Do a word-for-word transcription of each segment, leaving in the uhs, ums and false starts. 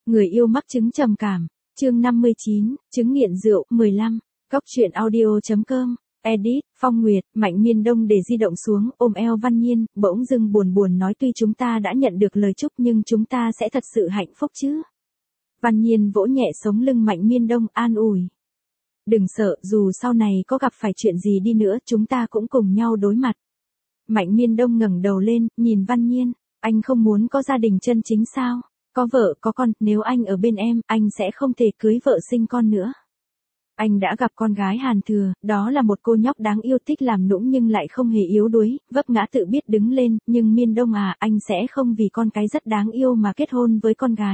Người yêu mắc chứng trầm cảm. Chương năm mươi chín, chứng nghiện rượu. mười lăm. Góc truyện audio.com. Edit, Phong Nguyệt. Mạnh Miên Đông để di động xuống, ôm eo Văn Nhiên, bỗng dưng buồn buồn nói tuy chúng ta đã nhận được lời chúc nhưng chúng ta sẽ thật sự hạnh phúc chứ. Văn Nhiên vỗ nhẹ sống lưng Mạnh Miên Đông, an ủi. Đừng sợ, dù sau này có gặp phải chuyện gì đi nữa, chúng ta cũng cùng nhau đối mặt. Mạnh Miên Đông ngẩng đầu lên, nhìn Văn Nhiên. Anh không muốn có gia đình chân chính sao? Có vợ, có con, nếu anh ở bên em, anh sẽ không thể cưới vợ sinh con nữa. Anh đã gặp con gái Hàn Thừa, đó là một cô nhóc đáng yêu thích làm nũng nhưng lại không hề yếu đuối, vấp ngã tự biết đứng lên, nhưng Miên Đông à, anh sẽ không vì con cái rất đáng yêu mà kết hôn với con gái.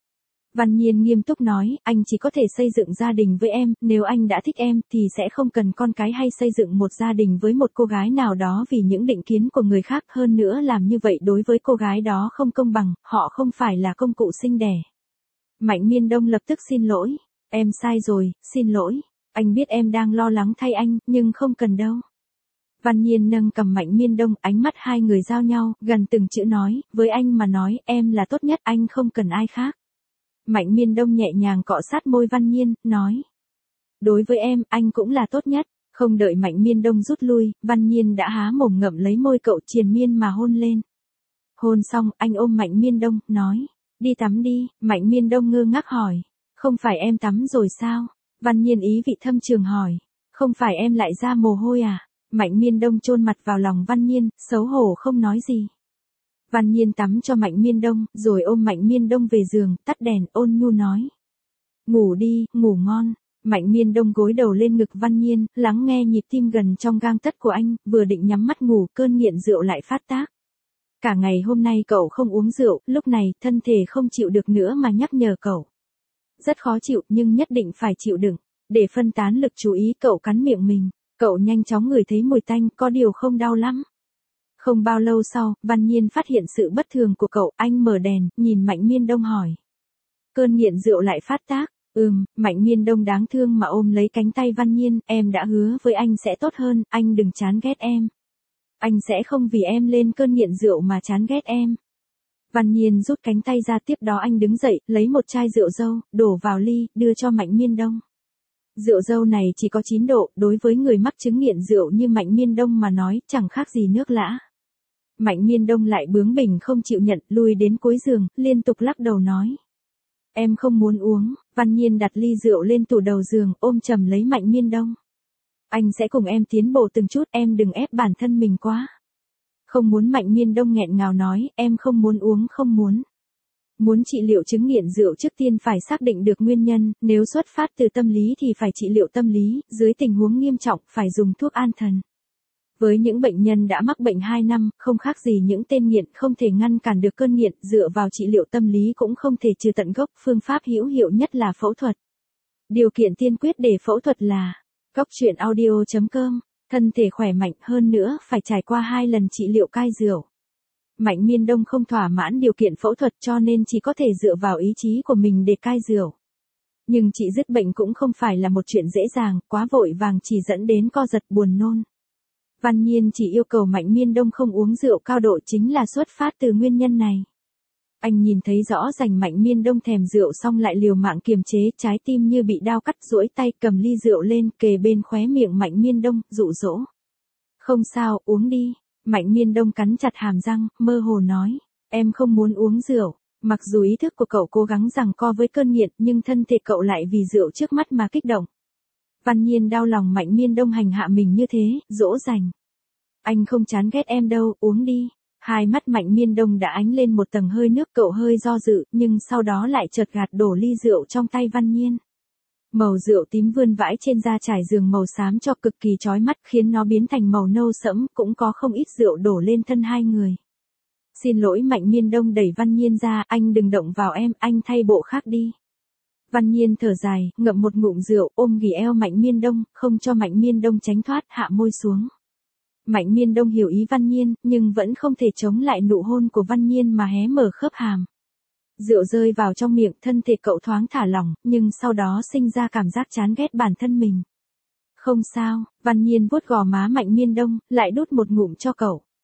Văn Nhiên nghiêm túc nói, anh chỉ có thể xây dựng gia đình với em, nếu anh đã thích em thì sẽ không cần con cái hay xây dựng một gia đình với một cô gái nào đó vì những định kiến của người khác, hơn nữa làm như vậy đối với cô gái đó không công bằng, họ không phải là công cụ sinh đẻ. Mạnh Miên Đông lập tức xin lỗi, em sai rồi, xin lỗi, anh biết em đang lo lắng thay anh, nhưng không cần đâu. Văn Nhiên nâng cầm Mạnh Miên Đông, ánh mắt hai người giao nhau, gần từng chữ nói, với anh mà nói, em là tốt nhất, anh không cần ai khác. Mạnh Miên Đông nhẹ nhàng cọ sát môi Văn Nhiên, nói. Đối với em, anh cũng là tốt nhất. Không đợi Mạnh Miên Đông rút lui, Văn Nhiên đã há mồm ngậm lấy môi cậu triền miên mà hôn lên. Hôn xong, anh ôm Mạnh Miên Đông, nói. Đi tắm đi. Mạnh Miên Đông ngơ ngác hỏi. Không phải em tắm rồi sao? Văn Nhiên ý vị thâm trường hỏi. Không phải em lại ra mồ hôi à? Mạnh Miên Đông chôn mặt vào lòng Văn Nhiên, xấu hổ không nói gì. Văn Nhiên tắm cho Mạnh Miên Đông, rồi ôm Mạnh Miên Đông về giường, tắt đèn, ôn nhu nói. Ngủ đi, ngủ ngon. Mạnh Miên Đông gối đầu lên ngực Văn Nhiên, lắng nghe nhịp tim gần trong gang tấc của anh, vừa định nhắm mắt ngủ, cơn nghiện rượu lại phát tác. Cả ngày hôm nay cậu không uống rượu, lúc này, thân thể không chịu được nữa mà nhắc nhở cậu. Rất khó chịu, nhưng nhất định phải chịu đựng. Để phân tán lực chú ý, cậu cắn miệng mình. Cậu nhanh chóng ngửi thấy mùi tanh, có điều không đau lắm. Không bao lâu sau, Văn Nhiên phát hiện sự bất thường của cậu, anh mở đèn, nhìn Mạnh Miên Đông hỏi. Cơn nghiện rượu lại phát tác. Ừm, Mạnh Miên Đông đáng thương mà ôm lấy cánh tay Văn Nhiên, em đã hứa với anh sẽ tốt hơn, anh đừng chán ghét em. Anh sẽ không vì em lên cơn nghiện rượu mà chán ghét em. Văn Nhiên rút cánh tay ra, tiếp đó anh đứng dậy, lấy một chai rượu dâu, đổ vào ly, đưa cho Mạnh Miên Đông. Rượu dâu này chỉ có chín độ, đối với người mắc chứng nghiện rượu như Mạnh Miên Đông mà nói, chẳng khác gì nước lã. Mạnh Miên Đông lại bướng bỉnh không chịu nhận, lùi đến cuối giường, liên tục lắc đầu nói. Em không muốn uống. Văn Nhiên đặt ly rượu lên tủ đầu giường, ôm chầm lấy Mạnh Miên Đông. Anh sẽ cùng em tiến bộ từng chút, em đừng ép bản thân mình quá. Không muốn. Mạnh Miên Đông nghẹn ngào nói, em không muốn uống, không muốn. Muốn trị liệu chứng nghiện rượu trước tiên phải xác định được nguyên nhân, nếu xuất phát từ tâm lý thì phải trị liệu tâm lý, dưới tình huống nghiêm trọng phải dùng thuốc an thần. Với những bệnh nhân đã mắc bệnh hai năm, không khác gì những tên nghiện, không thể ngăn cản được cơn nghiện, dựa vào trị liệu tâm lý cũng không thể trừ tận gốc, phương pháp hữu hiệu nhất là phẫu thuật. Điều kiện tiên quyết để phẫu thuật là góc truyện audio.com, thân thể khỏe mạnh, hơn nữa phải trải qua hai lần trị liệu cai rượu. Mạnh Miên Đông không thỏa mãn điều kiện phẫu thuật cho nên chỉ có thể dựa vào ý chí của mình để cai rượu. Nhưng trị dứt bệnh cũng không phải là một chuyện dễ dàng, quá vội vàng chỉ dẫn đến co giật buồn nôn. Văn Nhiên chỉ yêu cầu Mạnh Miên Đông không uống rượu cao độ chính là xuất phát từ nguyên nhân này. Anh nhìn thấy rõ rành Mạnh Miên Đông thèm rượu xong lại liều mạng kiềm chế, trái tim như bị đao cắt, duỗi tay cầm ly rượu lên, kề bên khóe miệng Mạnh Miên Đông, dụ dỗ. Không sao, uống đi. Mạnh Miên Đông cắn chặt hàm răng, mơ hồ nói, em không muốn uống rượu. Mặc dù ý thức của cậu cố gắng giằng co với cơn nghiện, nhưng thân thể cậu lại vì rượu trước mắt mà kích động. Văn Nhiên đau lòng Mạnh Miên Đông hành hạ mình như thế, dỗ dành. Anh không chán ghét em đâu, uống đi. Hai mắt Mạnh Miên Đông đã ánh lên một tầng hơi nước, cậu hơi do dự, nhưng sau đó lại chợt gạt đổ ly rượu trong tay Văn Nhiên. Màu rượu tím vươn vãi trên da trải giường màu xám cho cực kỳ chói mắt, khiến nó biến thành màu nâu sẫm, cũng có không ít rượu đổ lên thân hai người. Xin lỗi. Mạnh Miên Đông đẩy Văn Nhiên ra, anh đừng động vào em, anh thay bộ khác đi. Văn Nhiên thở dài, ngậm một ngụm rượu, ôm ghì eo Mạnh Miên Đông, không cho Mạnh Miên Đông tránh thoát, hạ môi xuống. Mạnh Miên Đông hiểu ý Văn Nhiên, nhưng vẫn không thể chống lại nụ hôn của Văn Nhiên mà hé mở khớp hàm. Rượu rơi vào trong miệng, thân thể cậu thoáng thả lỏng, nhưng sau đó sinh ra cảm giác chán ghét bản thân mình. Không sao. Văn Nhiên vuốt gò má Mạnh Miên Đông, lại đút một ngụm cho cậu.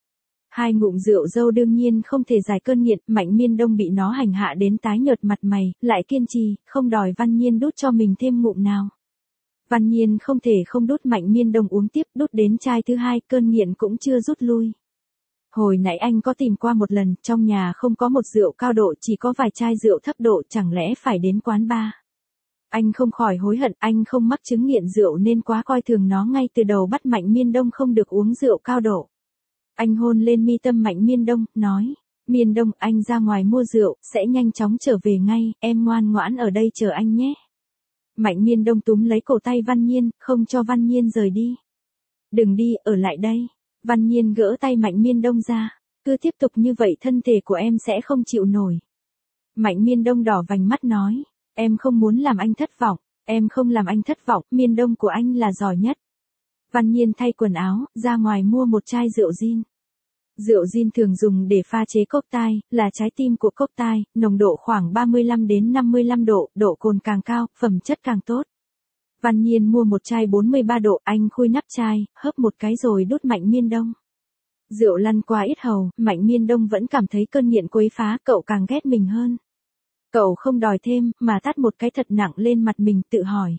Hai ngụm rượu dâu đương nhiên không thể giải cơn nghiện, Mạnh Miên Đông bị nó hành hạ đến tái nhợt mặt mày, lại kiên trì, không đòi Văn Nhiên đút cho mình thêm ngụm nào. Văn Nhiên không thể không đút Mạnh Miên Đông uống tiếp, đút đến chai thứ hai, cơn nghiện cũng chưa rút lui. Hồi nãy anh có tìm qua một lần, trong nhà không có một rượu cao độ, chỉ có vài chai rượu thấp độ, chẳng lẽ phải đến quán bar. Anh không khỏi hối hận, anh không mắc chứng nghiện rượu nên quá coi thường nó, ngay từ đầu bắt Mạnh Miên Đông không được uống rượu cao độ. Anh hôn lên mi tâm Mạnh Miên Đông, nói, Miên Đông, anh ra ngoài mua rượu, sẽ nhanh chóng trở về ngay, em ngoan ngoãn ở đây chờ anh nhé. Mạnh Miên Đông túm lấy cổ tay Văn Nhiên, không cho Văn Nhiên rời đi. Đừng đi, ở lại đây. Văn Nhiên gỡ tay Mạnh Miên Đông ra, cứ tiếp tục như vậy thân thể của em sẽ không chịu nổi. Mạnh Miên Đông đỏ vành mắt nói, em không muốn làm anh thất vọng, em không làm anh thất vọng, Miên Đông của anh là giỏi nhất. Văn Nhiên thay quần áo, ra ngoài mua một chai rượu gin. Rượu gin thường dùng để pha chế cocktail, là trái tim của cocktail, nồng độ khoảng ba mươi lăm đến năm mươi lăm độ, độ cồn càng cao, phẩm chất càng tốt. Văn Nhiên mua một chai bốn mươi ba độ, anh khui nắp chai, hớp một cái rồi đút Mạnh Miên Đông. Rượu lăn qua yết hầu, Mạnh Miên Đông vẫn cảm thấy cơn nghiện quấy phá, cậu càng ghét mình hơn. Cậu không đòi thêm, mà tát một cái thật nặng lên mặt mình, tự hỏi.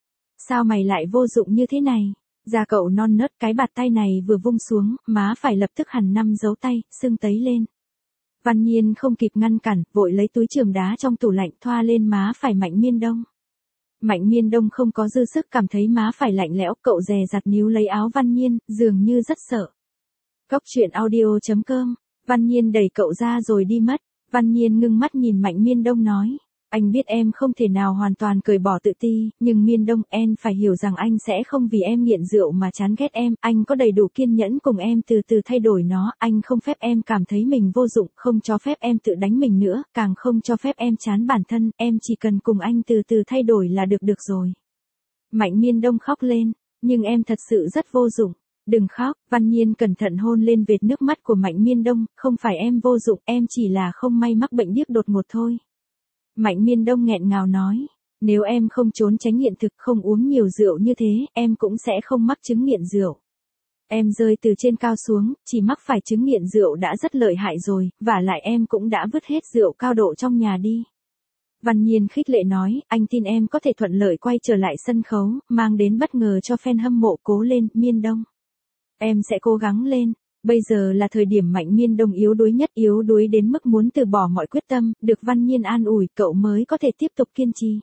Sao mày lại vô dụng như thế này? Da cậu non nớt, cái bạt tay này vừa vung xuống, má phải lập tức hằn năm dấu tay, sưng tấy lên. Văn Nhiên không kịp ngăn cản, vội lấy túi chườm đá trong tủ lạnh thoa lên má phải Mạnh Miên Đông. Mạnh Miên Đông không có dư sức, cảm thấy má phải lạnh lẽo, cậu dè dặt níu lấy áo Văn Nhiên, dường như rất sợ. Cóc truyện audio chấm com, Văn Nhiên đẩy cậu ra rồi đi mất. Văn Nhiên ngưng mắt nhìn Mạnh Miên Đông nói, anh biết em không thể nào hoàn toàn cởi bỏ tự ti, nhưng Miên Đông, em phải hiểu rằng anh sẽ không vì em nghiện rượu mà chán ghét em, anh có đầy đủ kiên nhẫn cùng em từ từ thay đổi nó, anh không phép em cảm thấy mình vô dụng, không cho phép em tự đánh mình nữa, càng không cho phép em chán bản thân, em chỉ cần cùng anh từ từ thay đổi là được được rồi. Mạnh Miên Đông khóc lên, nhưng em thật sự rất vô dụng. Đừng khóc, Văn Nhiên cẩn thận hôn lên vệt nước mắt của Mạnh Miên Đông, không phải em vô dụng, em chỉ là không may mắc bệnh điếc đột ngột thôi. Mạnh Miên Đông nghẹn ngào nói, nếu em không trốn tránh nghiện thực, không uống nhiều rượu như thế, em cũng sẽ không mắc chứng nghiện rượu. Em rơi từ trên cao xuống, chỉ mắc phải chứng nghiện rượu đã rất lợi hại rồi, vả lại em cũng đã vứt hết rượu cao độ trong nhà đi. Văn Nhiên khích lệ nói, anh tin em có thể thuận lợi quay trở lại sân khấu, mang đến bất ngờ cho fan hâm mộ, cố lên, Miên Đông. Em sẽ cố gắng lên. Bây giờ là thời điểm Mạnh Miên Đông yếu đuối nhất, yếu đuối đến mức muốn từ bỏ mọi quyết tâm, được Văn Nhiên an ủi, cậu mới có thể tiếp tục kiên trì.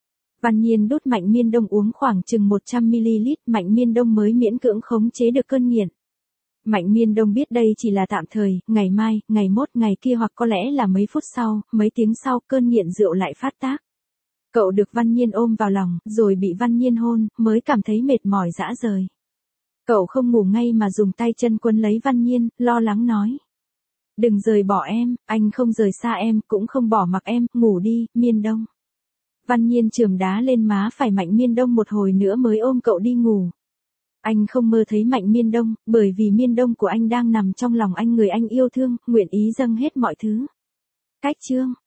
Văn Nhiên đút Mạnh Miên Đông uống khoảng chừng một trăm mi li lít, Mạnh Miên Đông mới miễn cưỡng khống chế được cơn nghiện. Mạnh Miên Đông biết đây chỉ là tạm thời, ngày mai, ngày mốt, ngày kia hoặc có lẽ là mấy phút sau, mấy tiếng sau, cơn nghiện rượu lại phát tác. Cậu được Văn Nhiên ôm vào lòng, rồi bị Văn Nhiên hôn, mới cảm thấy mệt mỏi rã rời. Cậu không ngủ ngay mà dùng tay chân quấn lấy Văn Nhiên, lo lắng nói. Đừng rời bỏ em, anh không rời xa em, cũng không bỏ mặc em, ngủ đi, Miên Đông. Văn Nhiên chườm đá lên má phải Mạnh Miên Đông một hồi nữa mới ôm cậu đi ngủ. Anh không mơ thấy Mạnh Miên Đông, bởi vì Miên Đông của anh đang nằm trong lòng anh, người anh yêu thương, nguyện ý dâng hết mọi thứ. Cách chương